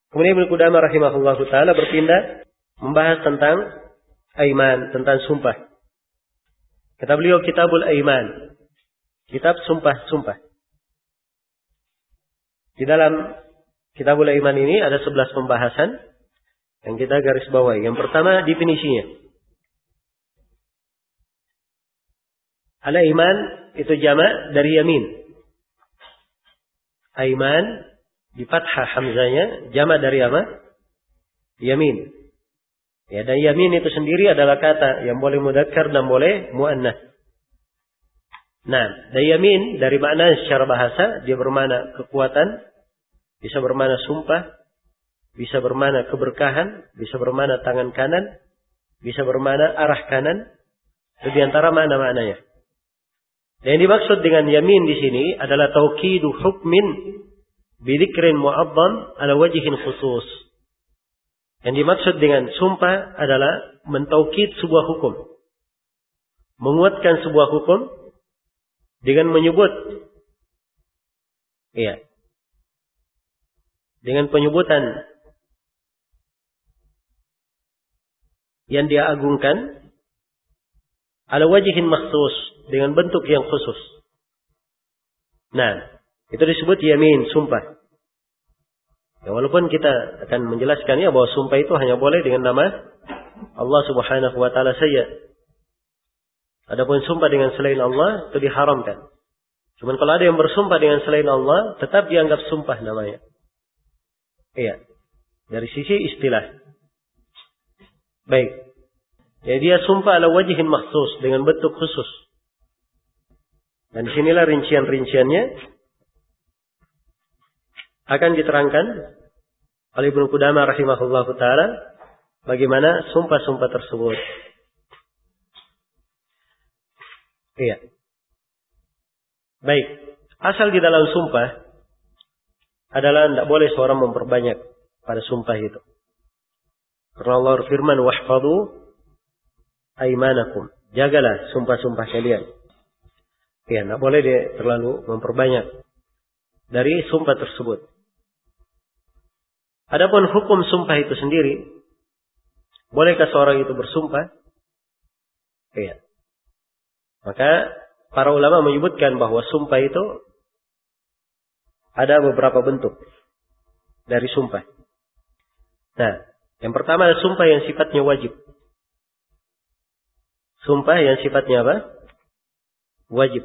Kemudian Ibnu Qudamah rahimahullahu taala berpindah membahas tentang aiman, tentang sumpah. Kata beliau Kitabul Aiman, kitab sumpah-sumpah. Di dalam Kitabul Aiman ini ada 11 pembahasan yang kita garis bawahi. Yang pertama definisinya. Al-Aiman itu jamak dari yamin. Aiman di fathah hamzanya jamak dari apa? Yamin. Ya, dan yamin itu sendiri adalah kata yang boleh mudzakkar dan boleh muannas. Nah, dan yamin dari makna secara bahasa dia bermakna kekuatan, bisa bermakna sumpah, bisa bermakna keberkahan, bisa bermakna tangan kanan, bisa bermakna arah kanan. Itu di antara makna-maknanya. Dan yang dimaksud dengan yamin di sini adalah tauqidu hukmin bi dzikrin mu'azzam ala wajhin khusus. Yang dimaksud dengan sumpah adalah mentaukid sebuah hukum. Menguatkan sebuah hukum dengan menyebut. Iya. Dengan penyebutan yang dia agungkan ala wajhin makhsus, dengan bentuk yang khusus. Nah, itu disebut yamin, sumpah. Ya, walaupun kita akan menjelaskannya bahwa sumpah itu hanya boleh dengan nama Allah Subhanahu wa taala saja. Adapun sumpah dengan selain Allah itu diharamkan. Cuman kalau ada yang bersumpah dengan selain Allah, tetap dianggap sumpah namanya. Iya. Dari sisi istilah. Baik. Jadi dia sumpah ala wajhin makhsus, dengan bentuk khusus. Dan disinilah rincian-rinciannya akan diterangkan oleh Ibnu Qudamah rahimahullahu taala bagaimana sumpah-sumpah tersebut. Iya. Baik. Asal di dalam sumpah adalah tidak boleh seorang memperbanyak pada sumpah itu. Karena Allah berfirman, "Wahfadhu aimanakum." Jagalah sumpah-sumpah kalian. Ya, tidak boleh dia terlalu memperbanyak dari sumpah tersebut. Adapun hukum sumpah itu sendiri, bolehkah seorang itu bersumpah? Iya. Maka para ulama menyebutkan bahwa sumpah itu ada beberapa bentuk dari sumpah. Nah, yang pertama adalah sumpah yang sifatnya wajib. Sumpah yang sifatnya apa? Wajib.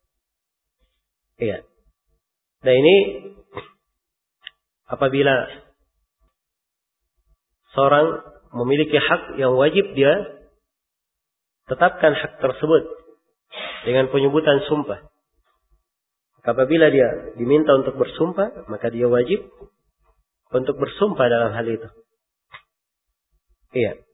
Iya. Nah ini apabila seorang memiliki hak yang wajib, dia tetapkan hak tersebut dengan penyebutan sumpah. Apabila dia diminta untuk bersumpah, maka dia wajib untuk bersumpah dalam hal itu. Iya.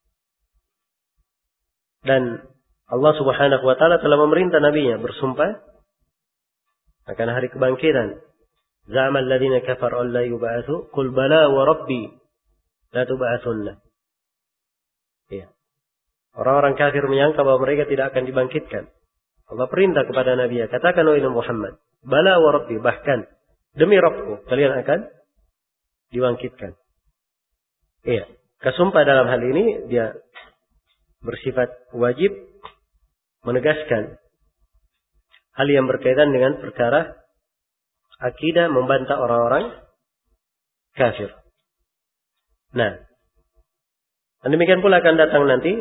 Dan Allah Subhanahu wa taala telah memerintah nabinya bersumpah akan hari kebangkitan. Za'amal ladzina kafaru an la yub'atsu qul bala wa rabbi la tub'atsunna. Iya. Orang-orang kafir menyangka bahwa mereka tidak akan dibangkitkan. Allah perintah kepada Nabi, katakan wahai Muhammad, bala wa rabbi, bahkan demi Rabbku kalian akan dibangkitkan. Iya. Kesumpah dalam hal ini dia bersifat wajib, menegaskan hal yang berkaitan dengan perkara akidah, membantah orang-orang kafir. Nah, dan demikian pula akan datang nanti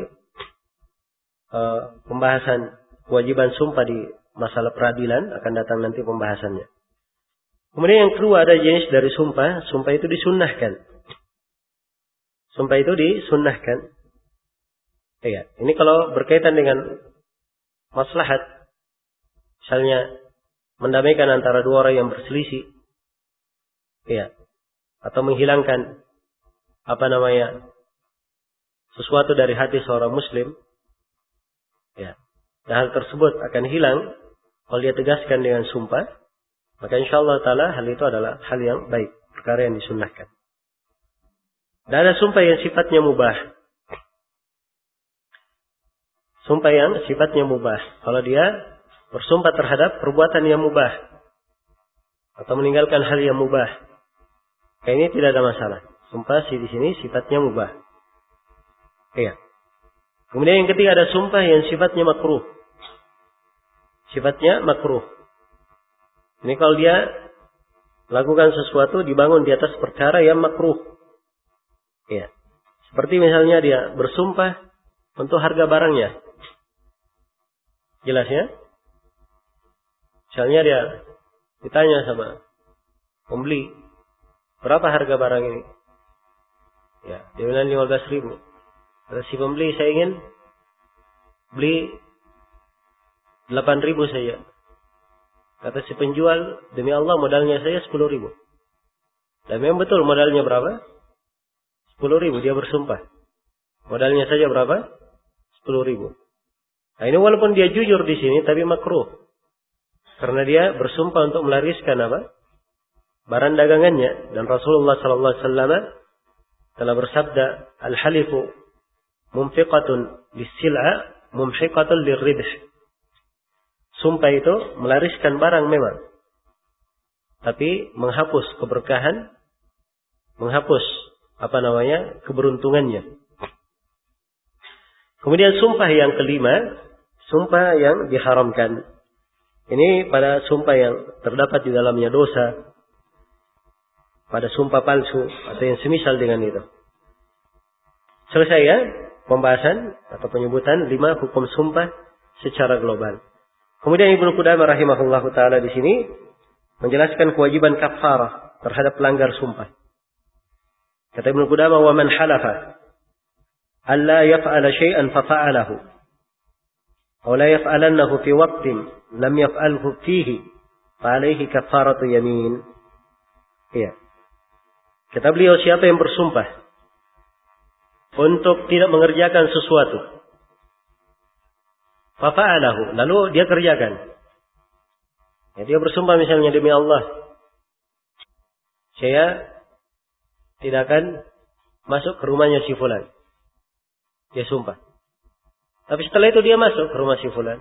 pembahasan kewajiban sumpah di masalah peradilan, akan datang nanti pembahasannya. Kemudian yang kedua ada jenis dari sumpah, sumpah itu disunnahkan. Sumpah itu disunnahkan. Ya, ini kalau berkaitan dengan maslahat, misalnya mendamaikan antara dua orang yang berselisih, ya, atau menghilangkan sesuatu dari hati seorang muslim, ya, dan hal tersebut akan hilang kalau dia tegaskan dengan sumpah, maka insyaallah taala hal itu adalah hal yang baik, perkara yang disunnahkan. Dan ada sumpah yang sifatnya mubah. Sumpah yang sifatnya mubah. Kalau dia bersumpah terhadap perbuatan yang mubah atau meninggalkan hal yang mubah. Kayak ini tidak ada masalah. Sumpah di sini sifatnya mubah. Iya. Kemudian yang ketiga ada sumpah yang sifatnya makruh. Sifatnya makruh. Ini kalau dia lakukan sesuatu dibangun di atas perkara yang makruh. Iya. Seperti misalnya dia bersumpah untuk harga barangnya. Jelas ya? Misalnya dia ditanya sama pembeli, berapa harga barang ini? Ya, dia bilang 15.000. Kata si pembeli, saya ingin beli 8.000 saja. Kata si penjual, demi Allah modalnya saya 10.000. Dan memang betul modalnya berapa? 10.000, dia bersumpah. Modalnya saja berapa? 10.000. Nah ini walaupun dia jujur di sini, tapi makruh. Karena dia bersumpah untuk melariskan apa? Barang dagangannya. Dan Rasulullah SAW telah bersabda, Al-halifu mumfiqatun lis-sil'a mumfiqatun lirribh. Sumpah itu melariskan barang memang. Tapi menghapus keberkahan, menghapus keberuntungannya. Kemudian sumpah yang kelima, sumpah yang diharamkan. Ini pada sumpah yang terdapat di dalamnya dosa. Pada sumpah palsu atau yang semisal dengan itu. Selesai ya pembahasan atau penyebutan 5 hukum sumpah secara global. Kemudian Ibnu Qudamah rahimahullahu taala di sini menjelaskan kewajiban kafarah terhadap pelanggar sumpah. Kata Ibnu Qudamah, "Wa man halafa alla yaf'ala syai'an fa fa'alahu aw la yaf'alannahu fi waqtin lam yaf'alhu fihi fa alayhi kafaratu yamin." Iya. Kata beliau, siapa yang bersumpah untuk tidak mengerjakan sesuatu, fa fa'alahu, lalu dia kerjakan. Ya, dia bersumpah misalnya, demi Allah, saya tidak akan masuk ke rumahnya si fulan. Dia sumpah. Tapi setelah itu dia masuk ke rumah si fulan.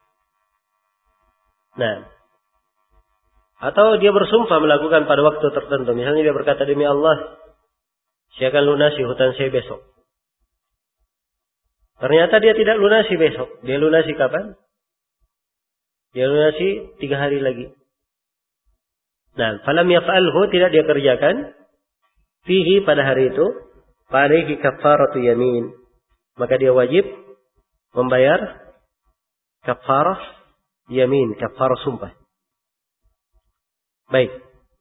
Nah, atau dia bersumpah melakukan pada waktu tertentu. Misalnya dia berkata, demi Allah, saya akan lunasi hutang saya besok. Ternyata dia tidak lunasi besok. Dia lunasi kapan? Dia lunasi 3 hari lagi. Nah, falam yaf'alhu, tidak dia kerjakan. Fihi, pada hari itu, alaihi kafaratu yamin. Maka dia wajib membayar kafarah yamin, kafarah sumpah. Baik.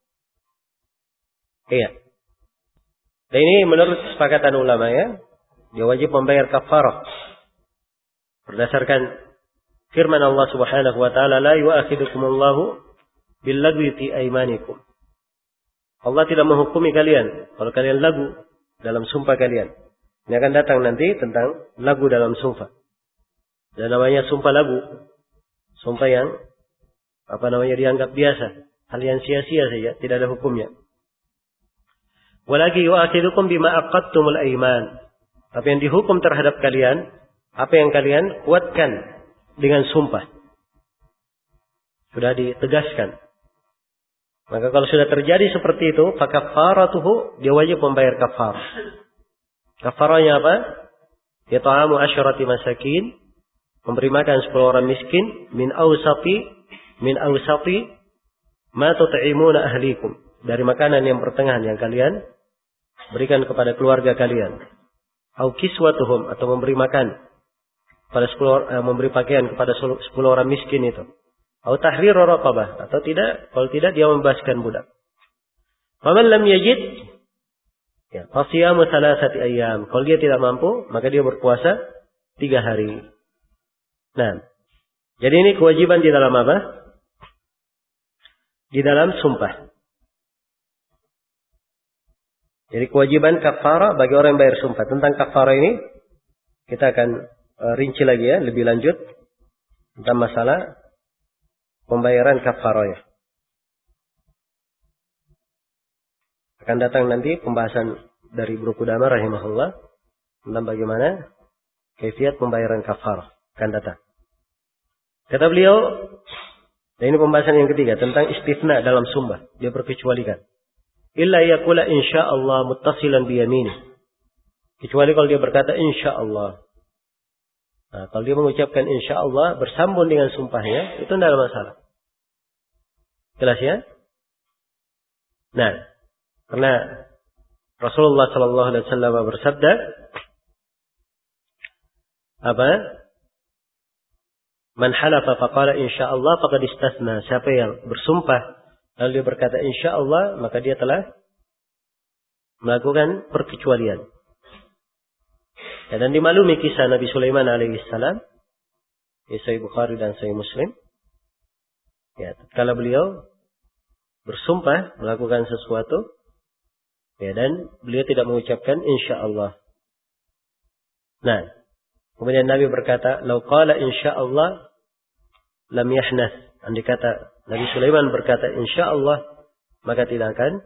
Iya. Dan ini menurut kesepakatan ulama ya. Dia wajib membayar kafarah. Berdasarkan firman Allah Subhanahu wa taala, la yu'akhidukumullahu billagwi fi aymanikum. Allah tidak menghukumi kalian kalau kalian lagu dalam sumpah kalian. Ini akan datang nanti tentang lagu dalam sumpah. Dan namanya sumpah lagu. Sumpah yang dianggap biasa. Hal yang sia-sia saja, tidak ada hukumnya. Walaki yu'akhidukum bima aqadtumul aiman. Tapi yang dihukum terhadap kalian, apa yang kalian kuatkan dengan sumpah. Sudah ditegaskan. Maka kalau sudah terjadi seperti itu, fakaffaratuhu, dia wajib membayar kafarah. Kafarahnya apa? Yata'amu asyarati masakin, memberi makan 10 orang miskin, min awsati ma tut'imuna ahlikum, dari makanan yang pertengahan yang kalian berikan kepada keluarga kalian. Au kiswatuhum, atau memberi makan pada memberi pakaian kepada 10 orang miskin itu. Au tahriru raqabah, atau tidak, kalau tidak dia membebaskan budak. Faman lam yajid, ya, fasiyamu 3 ayyam. Kalau dia tidak mampu, maka dia berpuasa 3 hari. Nah, jadi ini kewajiban di dalam apa? Di dalam sumpah. Jadi kewajiban kafarah bagi orang yang bayar sumpah. Tentang kafarah ini kita akan rinci lagi ya, lebih lanjut tentang masalah pembayaran kafarahnya. Akan datang nanti pembahasan dari Ibnu Qudamah rahimahullah tentang bagaimana kaifiat pembayaran kafarah. Akan datang. Kata beliau, dan ini pembahasan yang ketiga tentang istifna dalam sumpah. Dia berkecualikan. illa yaqula insyaallah muttasilan bi yamini. Kecuali kalau dia berkata insyaallah. Nah, kalau dia mengucapkan insyaallah bersambung dengan sumpahnya, itu tidak ada masalah. Jelas ya? Nah, karena Rasulullah sallallahu alaihi wasallam bersabda apa? Man halafa faqala insyaallah faqad istathna. Siapa yang bersumpah lalu dia berkata insyaallah, maka dia telah melakukan perkecualian. Ya, dan dimaklumi kisah Nabi Sulaiman alaihissalam, Sahih Bukhari dan Sahih Muslim. Ya, tatkala beliau bersumpah melakukan sesuatu, ya, dan beliau tidak mengucapkan insyaallah. Nah, kemudian Nabi berkata, "Lau qala insyaallah lam yahnath." Andai kata Nabi Sulaiman berkata insyaallah, maka tidak akan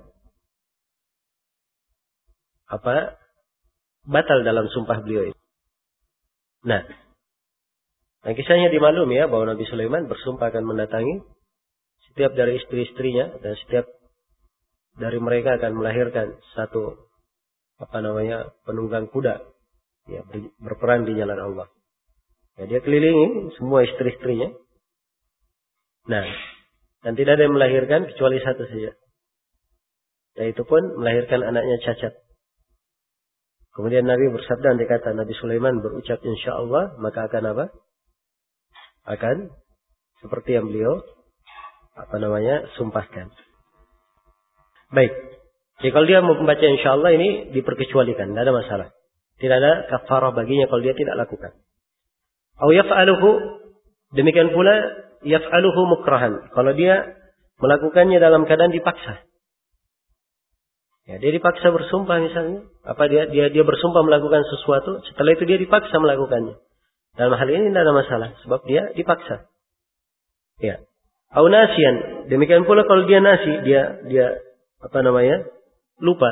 batal dalam sumpah beliau itu. Nah, kisahnya dimaklumi ya bahwa Nabi Sulaiman bersumpah akan mendatangi setiap dari istri-istrinya dan setiap dari mereka akan melahirkan satu penunggang kuda, ya, berperang di jalan Allah. Ya, dia kelilingi semua istri-istrinya. Nah, dan tidak ada yang melahirkan kecuali satu saja. Yaitu pun melahirkan anaknya cacat. Kemudian Nabi bersabda, andai kata Nabi Sulaiman berucap insyaallah, maka akan apa? Akan seperti yang beliau sumpahkan. Baik. Jadi kalau dia membaca insyaallah ini diperkecualikan, tidak ada masalah. Tidak ada kafarah baginya kalau dia tidak lakukan. Au yaf'aluhu, demikian pula yaf'aluhu mukrahan. Kalau dia melakukannya dalam keadaan dipaksa. Ya, dia dipaksa bersumpah misalnya. Dia bersumpah melakukan sesuatu, setelah itu dia dipaksa melakukannya. Dalam hal ini tidak ada masalah, sebab dia dipaksa. Ya. Au nasian, demikian pula kalau dia dia lupa.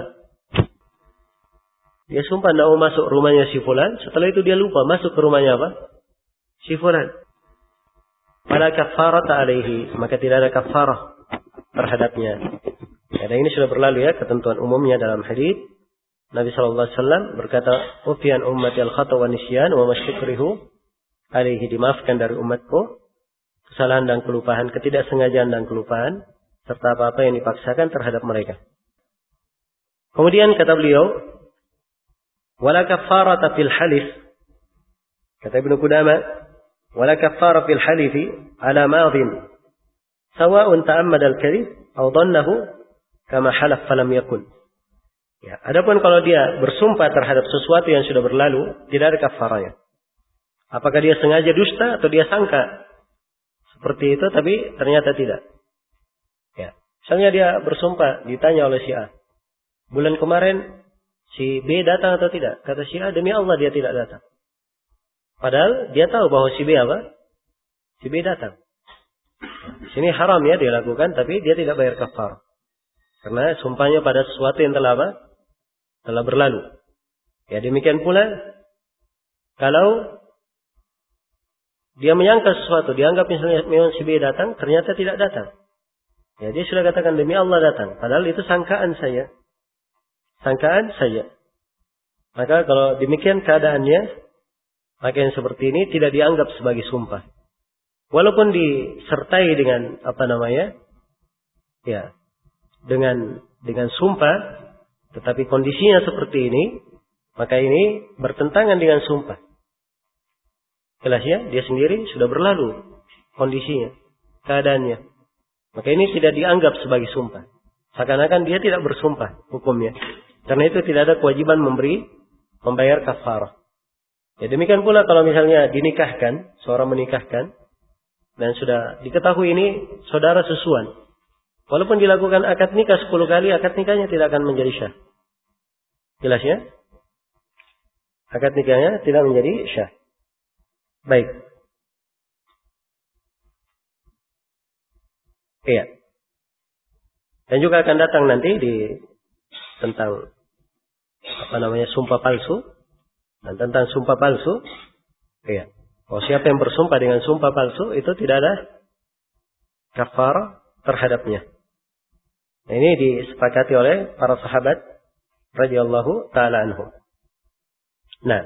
Dia sumpah tidak mau masuk rumahnya si fulan, setelah itu dia lupa masuk ke rumahnya si fulan. Fala kafarata alaihi, maka tidak ada kafarah terhadapnya. Ya, dan ini sudah berlalu ya ketentuan umumnya dalam hadis Nabi sallallahu alaihi wasallam berkata, "Ufian ummati al-khata wa nisyan wa mastukrihu alaihi." Dimaafkan dari umatku kesalahan dan kelupaan, ketidaksengajaan dan kelupaan serta apa-apa yang dipaksakan terhadap mereka. Kemudian kata beliau, "Wala kafarata fil halif." Kata Ibnu Qudamah, "Wala kafara fil halifi ala madhin sawa'un ta'ammada al-kadhib aw dhannahu kama halaf falam yakun." Ya, adapun kalau dia bersumpah terhadap sesuatu yang sudah berlalu, tidak ada kafaranya. Apakah dia sengaja dusta atau dia sangka seperti itu tapi ternyata tidak. Ya, misalnya dia bersumpah, ditanya oleh si A, "Bulan kemarin si B datang atau tidak?" Kata si A, "Demi Allah dia tidak datang." Padahal dia tahu bahwa si B si B datang. Di sini haram ya dia lakukan, tapi dia tidak bayar kafar. Karena sumpahnya pada sesuatu yang telah berlalu. Ya, demikian pula kalau dia menyangka sesuatu, dianggap misalnya memang si B datang, ternyata tidak datang. Ya, dia sudah katakan demi Allah datang, padahal itu sangkaan saya. Maka kalau demikian keadaannya, maka yang seperti ini tidak dianggap sebagai sumpah. Walaupun disertai dengan dengan sumpah, tetapi kondisinya seperti ini, maka ini bertentangan dengan sumpah. Jelas ya, dia sendiri sudah berlalu kondisinya, keadaannya. Maka ini tidak dianggap sebagai sumpah. Seakan-akan dia tidak bersumpah hukumnya. Karena itu tidak ada kewajiban membayar kafarah. Ya, demikian pula kalau misalnya dinikahkan, seorang menikahkan, dan sudah diketahui ini saudara susuan. Walaupun dilakukan akad nikah 10 kali, akad nikahnya tidak akan menjadi syah. Jelas ya? Akad nikahnya tidak menjadi syah. Baik. Iya. Dan juga akan datang nanti tentang sumpah palsu. Dan tentang sumpah palsu, iya. Kalau siapa yang bersumpah dengan sumpah palsu, itu tidak ada kafar terhadapnya. Ini disepakati oleh para sahabat radhiyallahu taala anhum. Nah,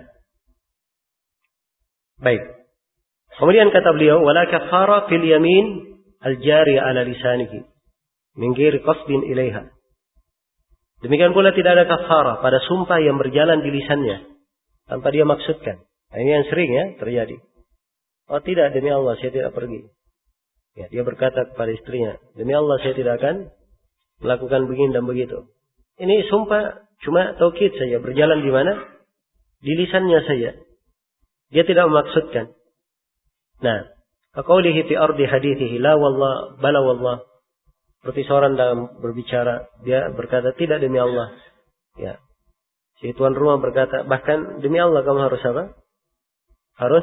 baik. Kemudian kata beliau, wala kafara fil yamin al-jari ala lisanihi min ghairi qasdin ilaiha. Demikian pula tidak ada kafara pada sumpah yang berjalan di lisannya tanpa dia maksudkan. Nah, ini yang sering ya terjadi. Oh tidak, demi Allah saya tidak pergi. Ya, dia berkata kepada istrinya, demi Allah saya tidak akan melakukan begini dan begitu. Ini sumpah cuma taukid saja, berjalan di mana? Di lisannya saja. Dia tidak memaksudkan. Nah, kaqaulihi fi ardi hadithihi la wallah bala wallah. Seperti seorang dalam berbicara, dia berkata tidak demi Allah. Ya. Si tuan rumah berkata, bahkan demi Allah kamu harus apa? Harus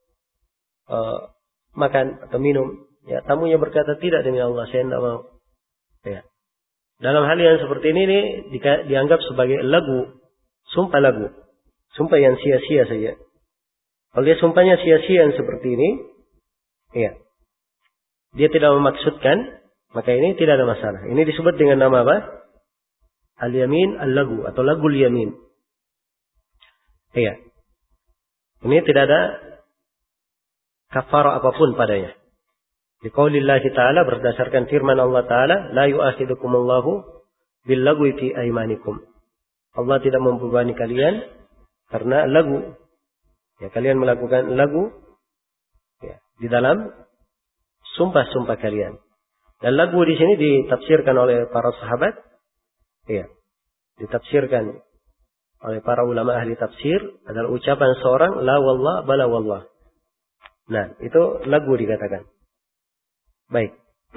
makan atau minum. Ya, tamunya berkata tidak demi Allah, saya tidak mau. Ya. Dalam hal yang seperti ini dianggap sebagai lagu, sumpah lagu. Sumpah yang sia-sia saja. Kalau dia sumpahnya sia-sia yang seperti ini, ya, dia tidak memaksudkan, maka ini tidak ada masalah. Ini disebut dengan nama apa? Al-yamin al-lagu atau lagul yamin. Iya. Ini tidak ada kafarah apapun padanya. Di qaulillahi ta'ala berdasarkan firman Allah Ta'ala, la yu'akhidukumullahu bil-lagwi fi aymanikum. Allah tidak membebani kalian karena lagu. Ya, kalian melakukan lagu ya, di dalam sumpah-sumpah kalian. Dan lagu di sini ditafsirkan oleh para sahabat. Ya, ditafsirkan oleh para ulama ahli tafsir adalah ucapan seorang la wallah bala wallah. Nah, itu lagu dikatakan. Baik.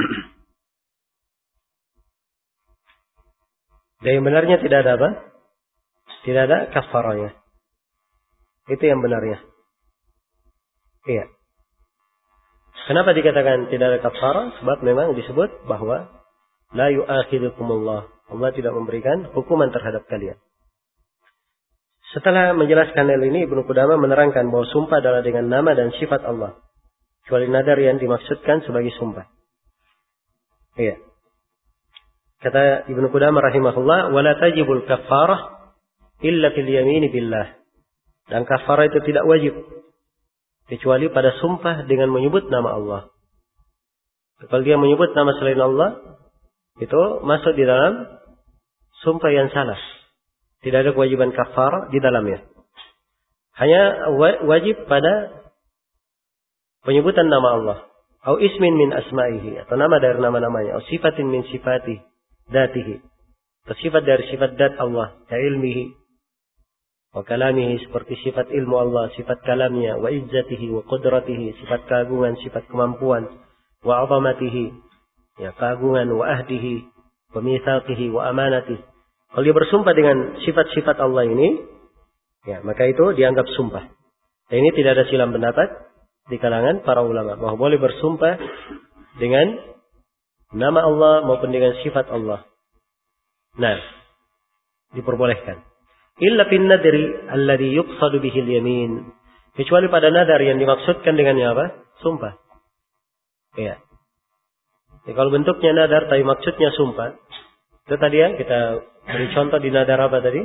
Dan yang benarnya tidak ada apa? Tidak ada kafarahnya. Itu yang benarnya. Iya. Kenapa dikatakan tidak ada kafarah? Sebab memang disebut bahwa la yu'akhidukumullah. Allah tidak memberikan hukuman terhadap kalian. Setelah menjelaskan hal ini, Ibnu Qudamah menerangkan bahwa sumpah adalah dengan nama dan sifat Allah. Kecuali nadar yang dimaksudkan sebagai sumpah. Iya. Kata Ibnu Qudamah rahimahullah, wala tajibul kafarah illa fil yamini billah. Dan kafarah itu tidak wajib kecuali pada sumpah dengan menyebut nama Allah. Kalau dia menyebut nama selain Allah, itu masuk di dalam sumpah yang salah. Tidak ada kewajiban kafarah di dalamnya. Hanya wajib pada penyebutan nama Allah. Atau ismin min asma'ihi. Atau nama dari nama-namanya. Atau sifatin min sifati datihi. Atau sifat dari sifat dat Allah. Ya ilmihi. Wa kalamihi. Seperti sifat ilmu Allah. Sifat kalamnya. Wa izzatihi. Wa qudratihi. Sifat keagungan. Sifat kemampuan. Wa azamatihi. Ya, keagungan. Wa ahdihi. Wa mithaqihi. Wa amanatihi. Kalau dia bersumpah dengan sifat-sifat Allah ini, ya, maka itu dianggap sumpah. Dan ini tidak ada silang pendapat di kalangan para ulama bahwa boleh bersumpah dengan nama Allah maupun dengan sifat Allah. Nah, diperbolehkan. Illa fin nadri alladhi yuqsadu bihi al-yamin. Kecuali pada nadar yang dimaksudkan dengannya apa? Sumpah. Ya. Jadi kalau bentuknya nadar tapi maksudnya sumpah, itu tadi ya kita beri contoh di nadar apa tadi?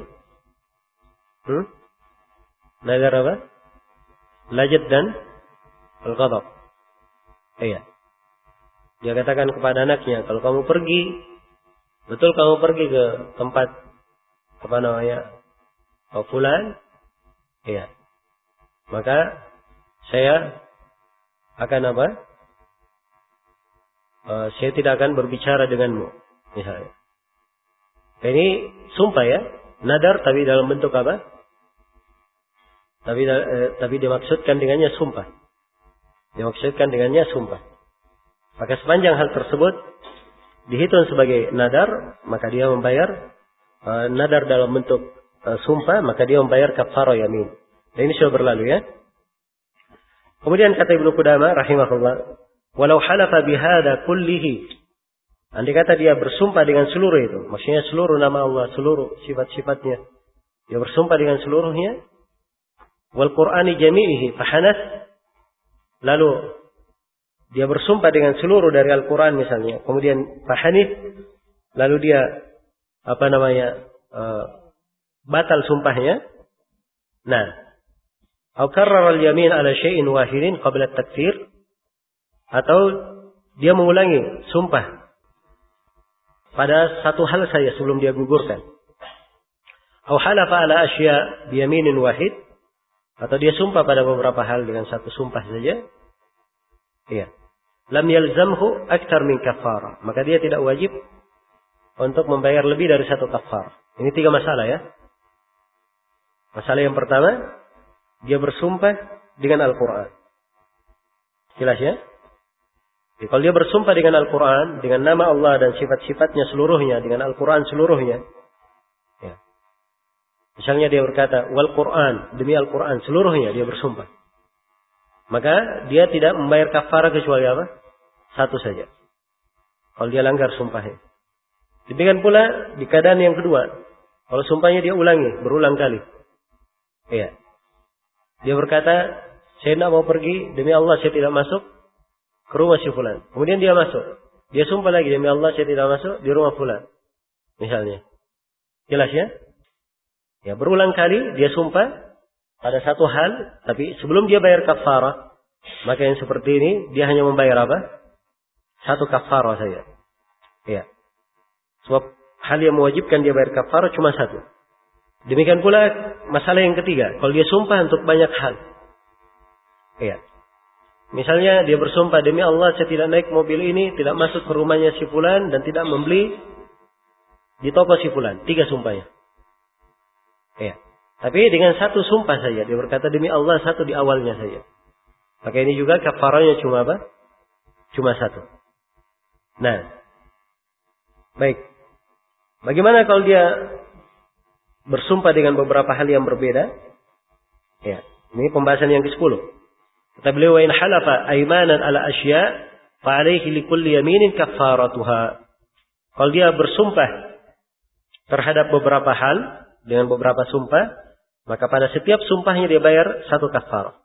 Nadar apa? Lajad dan al-ghadab. Iya. Dia katakan kepada anaknya, kalau kamu pergi, betul kamu pergi ke tempat apa namanya? Fulan. Iya. Maka saya akan apa? Saya tidak akan berbicara denganmu, misalnya. Ini sumpah ya, nadar tapi dalam bentuk apa? Tapi dimaksudkan dengannya sumpah. Dimaksudkan dengannya sumpah. Maka sepanjang hal tersebut dihitung sebagai nadar, maka dia membayar nadar dalam bentuk sumpah, maka dia membayar kafarah yamin. Dan ini sudah berlalu ya. Kemudian kata Ibnu Qudamah rahimahullah, walau halafa bihada kullihi. Andai kata dia bersumpah dengan seluruh itu, maksudnya seluruh nama Allah, seluruh sifat-sifatnya, dia bersumpah dengan seluruhnya. Wal Qur'ani jami'ihi fahanath. Lalu dia bersumpah dengan seluruh dari Al-Quran misalnya, kemudian fahanith, lalu dia batal sumpahnya. Nah, atau karrar al-yamin ala syai'in wahidin qabla at-takfir, atau dia mengulangi sumpah pada satu hal saja sebelum dia gugurkan. Atau halafa ala asya' bi yaminin wahid, atau dia sumpah pada beberapa hal dengan satu sumpah saja. Iya. Lam yalzamhu akthar min kaffara, maka dia tidak wajib untuk membayar lebih dari satu kafar. Ini 3 masalah ya. Masalah yang pertama, dia bersumpah dengan Al-Quran. Jelas ya? Jadi, kalau dia bersumpah dengan Al-Quran, dengan nama Allah dan sifat-sifatnya seluruhnya, dengan Al-Quran seluruhnya. Ya. Misalnya dia berkata, wal Quran, demi Al-Quran seluruhnya dia bersumpah. Maka dia tidak membayar kafarah kecuali apa? Satu saja. Kalau dia langgar sumpahnya. Demikian pula di keadaan yang kedua. Kalau sumpahnya dia ulangi, berulang kali. Iya. Dia berkata, saya tidak mau pergi, demi Allah saya tidak masuk ke rumah si fulan. Kemudian dia masuk. Dia sumpah lagi, demi Allah saya tidak masuk di rumah fulan. Misalnya. Jelas ya? Ya, berulang kali dia sumpah pada satu hal, tapi sebelum dia bayar kafarah, maka yang seperti ini dia hanya membayar apa? Satu kafarah saja. Iya. Sebab hal yang mewajibkan dia bayar kafarah cuma satu. Demikian pula masalah yang ketiga. Kalau dia sumpah untuk banyak hal. Iya. Misalnya dia bersumpah, demi Allah saya tidak naik mobil ini, tidak masuk ke rumahnya si fulan, dan tidak membeli di toko si fulan. 3 sumpahnya. Iya. Tapi dengan satu sumpah saja. Dia berkata demi Allah satu di awalnya saja. Maka ini juga kafarahnya cuma apa? Cuma satu. Nah. Baik. Bagaimana kalau dia bersumpah dengan beberapa hal yang berbeda? Ya, ini pembahasan yang ke-10. Kata beliau, wa in halafa aymanan ala asya' fa alayhi li kulli yaminin kaffaratuha. Kalau dia bersumpah terhadap beberapa hal dengan beberapa sumpah, maka pada setiap sumpahnya dia bayar satu kafarah.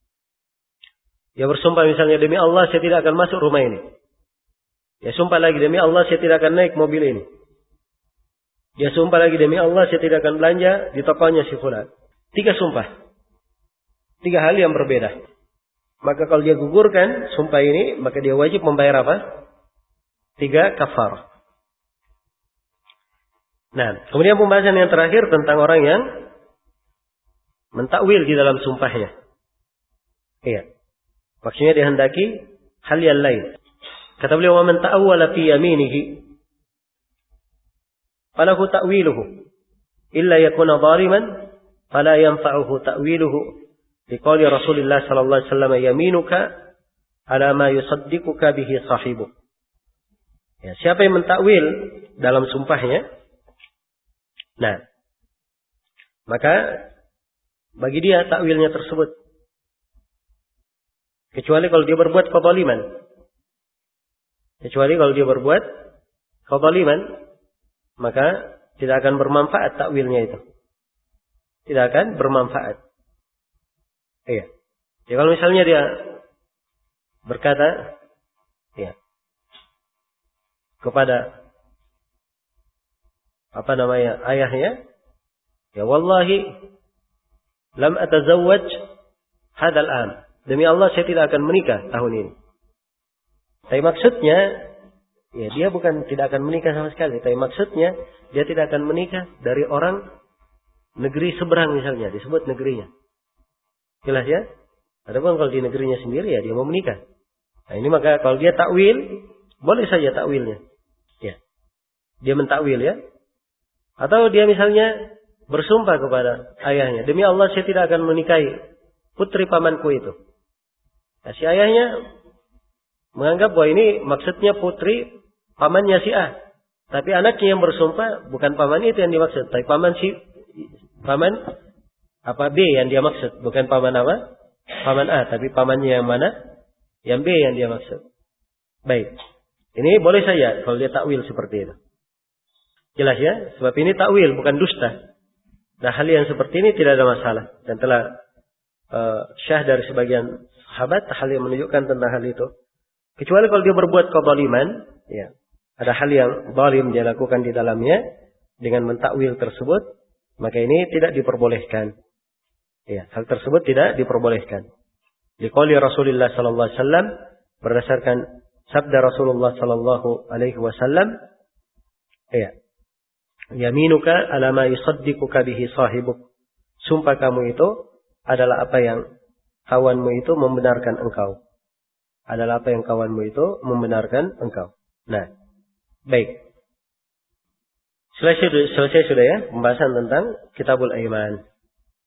Dia bersumpah misalnya, demi Allah saya tidak akan masuk rumah ini. Dia sumpah lagi, demi Allah saya tidak akan naik mobil ini. Dia sumpah lagi, demi Allah saya tidak akan belanja di tokonya si fulan. 3 sumpah. 3 hal yang berbeda. Maka kalau dia gugurkan sumpah ini, maka dia wajib membayar apa? 3 kafarah. Nah, kemudian pembahasan yang terakhir tentang orang yang mentakwil di dalam sumpahnya. Iya. Maksudnya dia hendaki hal yang lain. Kata beliau, wa man ta'awwala fi yaminihi falahu ta'wiluhu illa yakuna zaliman fala yanfa'uhu ta'wiluhu liqauli Rasulullah sallallahu alaihi wasallam yaminuka ala ma yusaddiquka bihi sahibu. Ya, siapa yang mentakwil dalam sumpahnya, nah, maka bagi dia takwilnya tersebut, kecuali kalau dia berbuat kezaliman. Kecuali kalau dia berbuat kezaliman, maka tidak akan bermanfaat takwilnya itu. Tidak akan bermanfaat. Iya. Ya, kalau misalnya dia berkata, ya, kepada ayahnya, ya wallahi lam atazawwaj hadzal am. Demi Allah saya tidak akan menikah tahun ini. Tapi maksudnya, ya dia bukan tidak akan menikah sama sekali. Tapi maksudnya, dia tidak akan menikah dari orang negeri seberang misalnya. Disebut negerinya. Jelas ya? Adapun kalau di negerinya sendiri, ya dia mau menikah. Nah ini maka kalau dia takwil, boleh saja takwilnya. Ya. Dia mentakwil ya. Atau dia misalnya bersumpah kepada ayahnya. Demi Allah saya tidak akan menikahi putri pamanku itu. Nah, si ayahnya menganggap bahwa ini maksudnya putri pamannya si A. Tapi anaknya yang bersumpah bukan paman itu yang dimaksud. Tapi paman B yang dia maksud. Bukan paman apa? Paman A. Tapi pamannya yang mana? Yang B yang dia maksud. Baik. Ini boleh saja kalau dia takwil seperti itu. Jelas ya? Sebab ini takwil bukan dusta. Nah hal yang seperti ini tidak ada masalah. Dan telah syah dari sebagian sahabat hal yang menunjukkan tentang hal itu. Kecuali kalau dia berbuat kezaliman, ya. ada hal yang zalim dia lakukan di dalamnya dengan mentakwil tersebut, maka ini tidak diperbolehkan. Ya, hal tersebut tidak diperbolehkan. Liqauli Rasulullah sallallahu alaihi wasallam, berdasarkan sabda Rasulullah sallallahu alaihi wasallam, ya. Yaminuka ala ma yusaddiquka bihi sahibuk. Sumpah kamu itu adalah apa yang kawanmu itu membenarkan engkau. Adalah apa yang kawanmu itu membenarkan engkau. Nah, baik. Selesai sudah ya pembahasan tentang Kitabul Aiman.